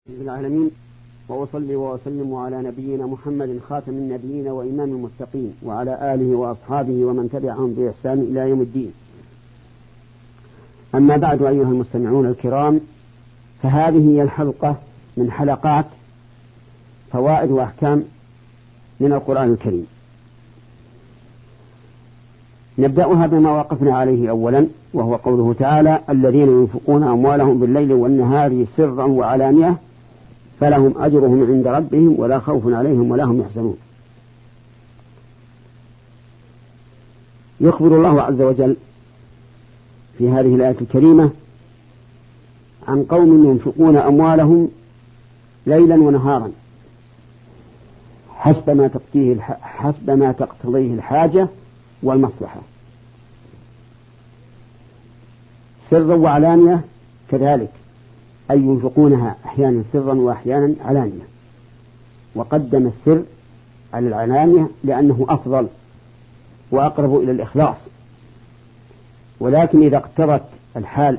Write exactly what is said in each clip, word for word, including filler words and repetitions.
العالمين، وأصلي وأسلم على نبينا محمد خاتم النبيين وإمام المتقين وعلى آله وأصحابه ومن تبعهم بإحسان إلى يوم الدين. أما بعد، أيها المستمعون الكرام، فهذه هي الحلقة من حلقات فوائد وأحكام من القرآن الكريم. نبدأها بما وقفنا عليه أولا، وهو قوله تعالى: الذين ينفقون أموالهم بالليل والنهار سرا وعلانية فلهم أجرهم عند ربهم ولا خوف عليهم ولا هم يحزنون. يخبر الله عز وجل في هذه الآية الكريمة عن قوم ينفقون أموالهم ليلا ونهارا حسب ما تقتضيه حسب ما تقتضيه الحاجة والمصلحة، سرا وعلانية كذلك، أي ينفقونها أحيانا سرا وأحيانا علانية، وقدم السر على العلانية لأنه أفضل وأقرب إلى الإخلاص. ولكن إذا اقتضت الحال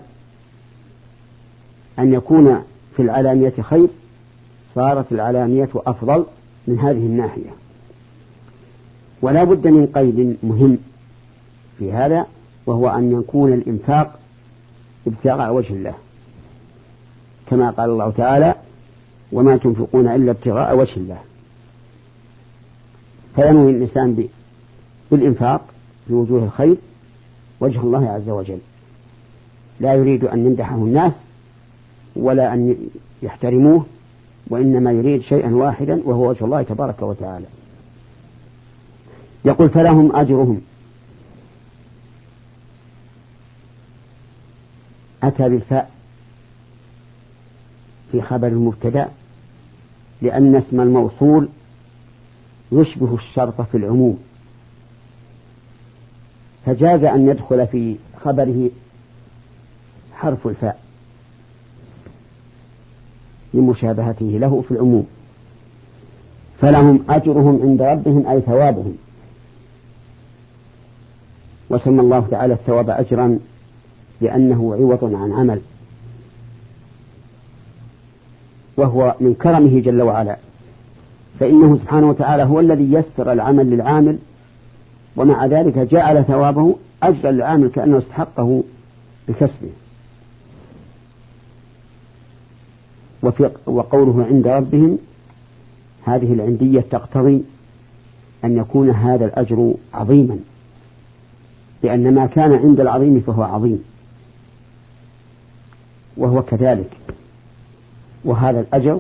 أن يكون في العلانية خير صارت العلانية أفضل من هذه الناحية. ولا بد من قيد مهم في هذا، وهو أن يكون الإنفاق ابتغاء وجه الله، كما قال الله تعالى: وما تنفقون إلا ابتغاء وجه الله. فينوي الإنسان بالإنفاق في وجوه الخير وجه الله عز وجل، لا يريد أن يمدحه الناس ولا أن يحترموه، وإنما يريد شيئا واحدا وهو وجه الله تبارك وتعالى. يقول: فلهم أجرهم. أتى بالفاء في خبر المبتدأ لأن اسم الموصول يشبه الشرط في العموم، فجاز أن يدخل في خبره حرف الفاء لمشابهته له في العموم. فلهم أجرهم عند ربهم أي ثوابهم، وسمى الله تعالى الثواب أجرا لأنه عوض عن عمل، وهو من كرمه جل وعلا، فإنه سبحانه وتعالى هو الذي يسر العمل للعامل، ومع ذلك جعل ثوابه أجرا للعامل كأنه استحقه بكسبه. وقوله عند ربهم، هذه العندية تقتضي أن يكون هذا الأجر عظيما، لأن ما كان عند العظيم فهو عظيم، وهو كذلك. وهذا الأجر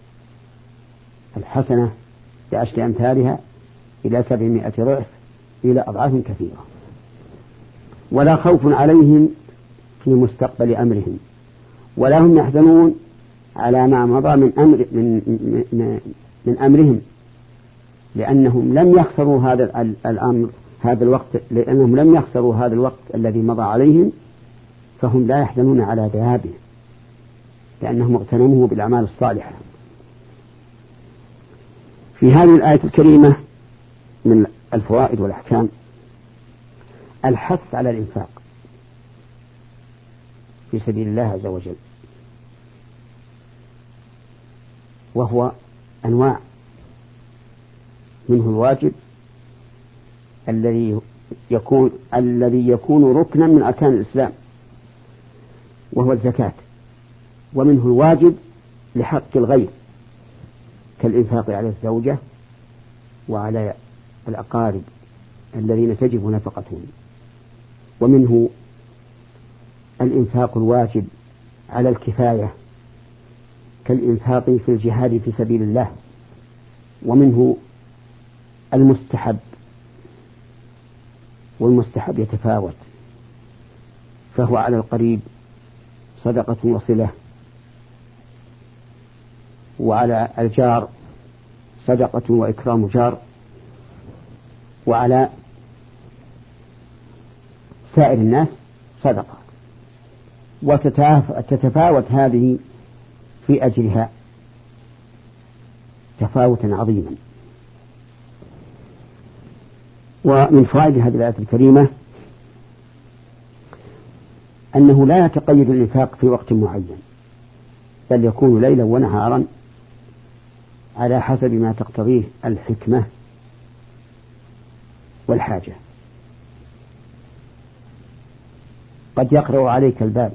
الحسنة بعشر أمثالها إلى سبعمائة ضعف إلى أضعاف كثيرة. ولا خوف عليهم في مستقبل أمرهم ولا هم يحزنون على ما مضى من أمر من, من, من أمرهم، لأنهم لم يخسروا هذا الأمر هذا الوقت لأنهم لم يخسروا هذا الوقت الذي مضى عليهم، فهم لا يحزنون على ذهابه لأنهم اغتنموه بالأعمال الصالحة. في هذه الآية الكريمة من الفوائد والأحكام الحث على الإنفاق في سبيل الله عز وجل، وهو أنواع، منه الواجب الذي يكون الذي يكون ركنا من أركان الإسلام وهو الزكاة، ومنه الواجب لحق الغير كالإنفاق على الزوجة وعلى الأقارب الذين تجب نفقتهم، ومنه الإنفاق الواجب على الكفاية كالإنفاق في الجهاد في سبيل الله، ومنه المستحب، والمستحب يتفاوت، فهو على القريب صدقة وصلة، وعلى الجار صدقة وإكرام جار، وعلى سائر الناس صدقة، وتتفاوت هذه في أجرها تفاوتا عظيما. ومن فوائد هذه الآية الكريمة أنه لا يتقيد الإنفاق في وقت معين، بل يكون ليلا ونهارا على حسب ما تقتضيه الحكمة والحاجة. قد يقرأ عليك الباب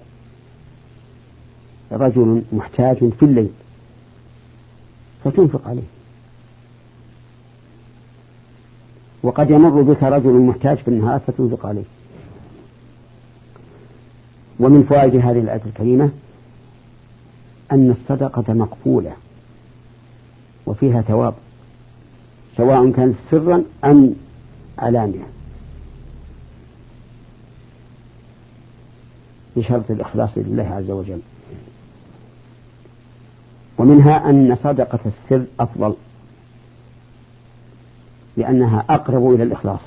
رجل محتاج في الليل فتنفق عليه، وقد يمر بك رجل محتاج في النهار فتنفق عليه. ومن فوائد هذه الآية الكريمة أن الصدقة مقبولة وفيها ثواب، سواء كانت سرا أم علانية، بشرط الإخلاص لله عز وجل. ومنها أن صدقة السر أفضل لأنها أقرب إلى الإخلاص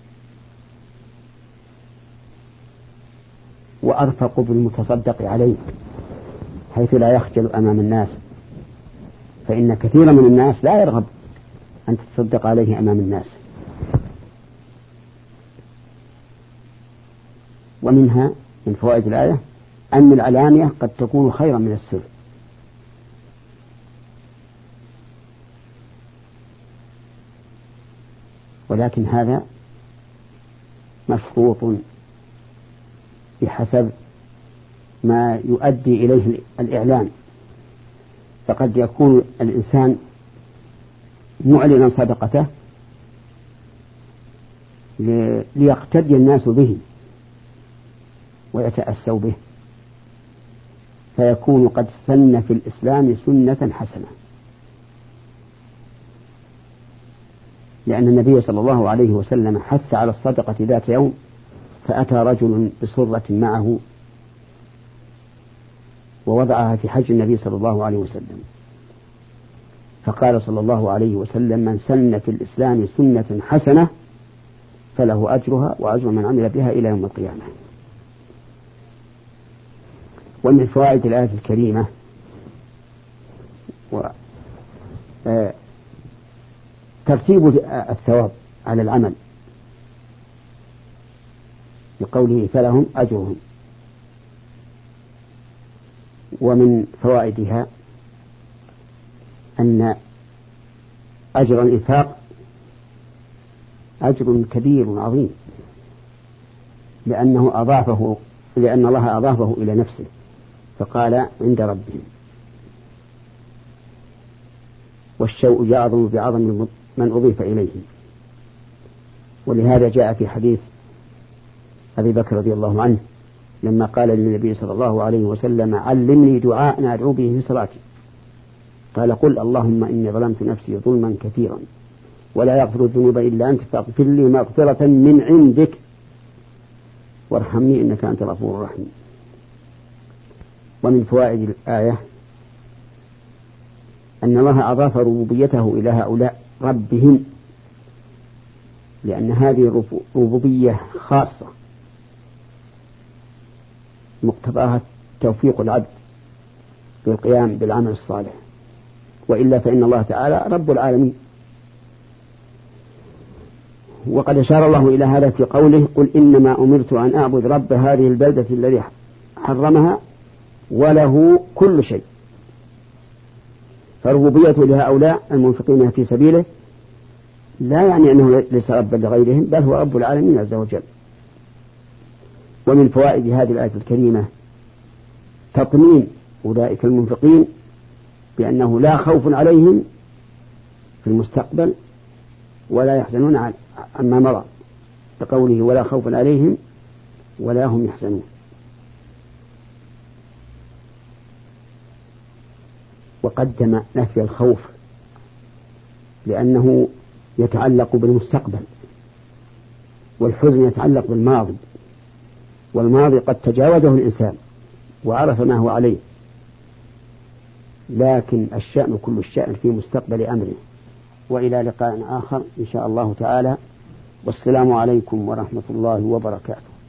وأرفق بالمتصدق عليه، حيث لا يخجل أمام الناس، فإن كثيرا من الناس لا يرغب أن تتصدق عليه أمام الناس. ومنها من فوائد الآية أن العلانية قد تكون خيرا من السر، ولكن هذا مشروط بحسب ما يؤدي إليه الإعلان. فقد يكون الإنسان معلنا صدقته ليقتدي الناس به ويتأسوا به، فيكون قد سن في الإسلام سنة حسنة، لأن النبي صلى الله عليه وسلم حث على الصدقة ذات يوم، فأتى رجل بصرة معه ووضعها في حج النبي صلى الله عليه وسلم، فقال صلى الله عليه وسلم: من سن في الإسلام سنة حسنة فله أجرها وأجر من عمل بها إلى يوم القيامة. ومن فوائد الآية الكريمة و ترتيب الثواب على العمل لقوله فلهم أجرهم. ومن فوائدها أن أجر الإنفاق أجر كبير عظيم، لأنه أضافه لأن الله أضافه إلى نفسه فقال عند ربهم، والشوء يعظم بعظم من أضيف إليه. ولهذا جاء في حديث أبي بكر رضي الله عنه لما قال للنبي صلى الله عليه وسلم: علمني دعاء أدعو به في صلاتي، قال: قل اللهم إني ظلمت نفسي ظلما كثيرا ولا يغفر الذنوب إلا أنت فاغفر لي مغفرة من عندك وارحمني إنك أنت الغفور الرحيم. ومن فوائد الآية أن الله أضاف ربوبيته إلى هؤلاء ربهم، لأن هذه ربوبية خاصة مقتضاها توفيق العبد بالقيام بالعمل الصالح، وإلا فإن الله تعالى رب العالمين. وقد أشار الله إلى هذا في قوله: قل إنما أمرت أن أعبد رب هذه البلدة الذي حرمها وله كل شيء. فربوبيته لهؤلاء المنفقين في سبيله لا يعني أنه ليس ربا لغيرهم، بل هو رب العالمين عز وجل. ومن فوائد هذه الآية الكريمة تطمين أولئك المنفقين بأنه لا خوف عليهم في المستقبل ولا يحزنون عما مضى، بقوله ولا خوف عليهم ولا هم يحزنون. وقدم نفي الخوف لأنه يتعلق بالمستقبل، والحزن يتعلق بالماضي، والماضي قد تجاوزه الإنسان وعرف ما هو عليه، لكن الشأن كل الشأن في مستقبل أمره. وإلى لقاء آخر إن شاء الله تعالى، والسلام عليكم ورحمة الله وبركاته.